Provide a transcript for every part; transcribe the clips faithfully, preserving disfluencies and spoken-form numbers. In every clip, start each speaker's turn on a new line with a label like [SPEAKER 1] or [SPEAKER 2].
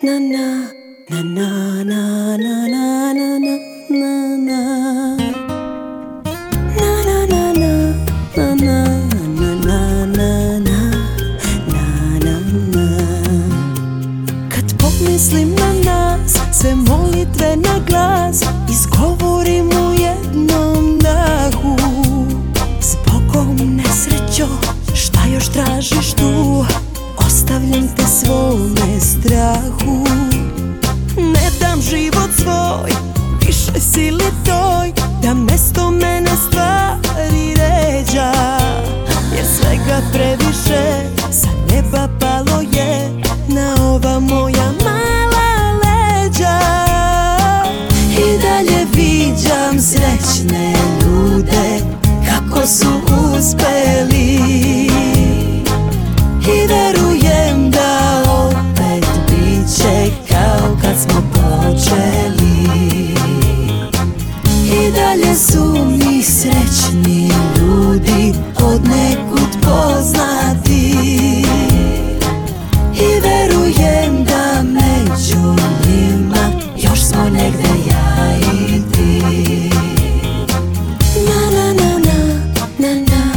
[SPEAKER 1] na na na na na na na na na na na na na na na na na. Kad pomislim na nas, sve molitve na glas izgovorim u jednom dahu. Zbogom nesrećo, šta još tražiš tu? Ostavljam te svome strahu. Ne dam život svoj više sili toj da mesto mene stvari ređa, jer svega previše sa neba palo je na ova moja mala leđa. I dalje viđam srećne ljude kako su uspeli i verujem da opet biće kao kad smo počeli. I dalje su mi srećni ljudi od nekud poznati i verujem da među njima još smo negde ja i ti. Na na na na na na.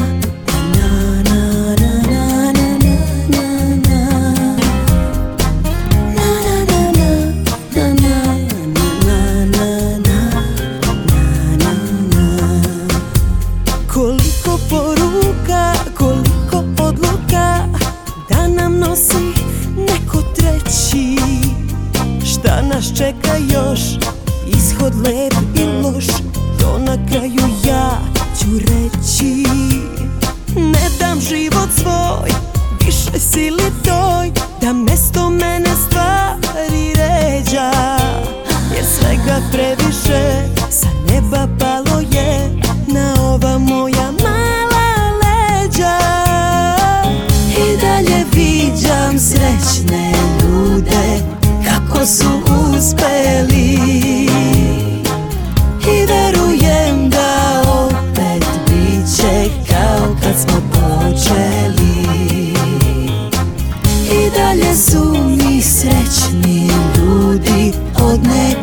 [SPEAKER 1] Koliko poruka, koliko odluka da nam nosi neko treći. Šta nas čeka još, ishod lep i loš, to na kraju ja ću reći. Ne dam život svoj više sili toj da mesto mene stvari ređa, jer svega previše sa neba palo je na ova moja mala leđa. I dalje viđam srećne ljude kako su uspeli i verujem da opet biće kao kad smo počeli. I dalje su mi srećni ljudi od nekog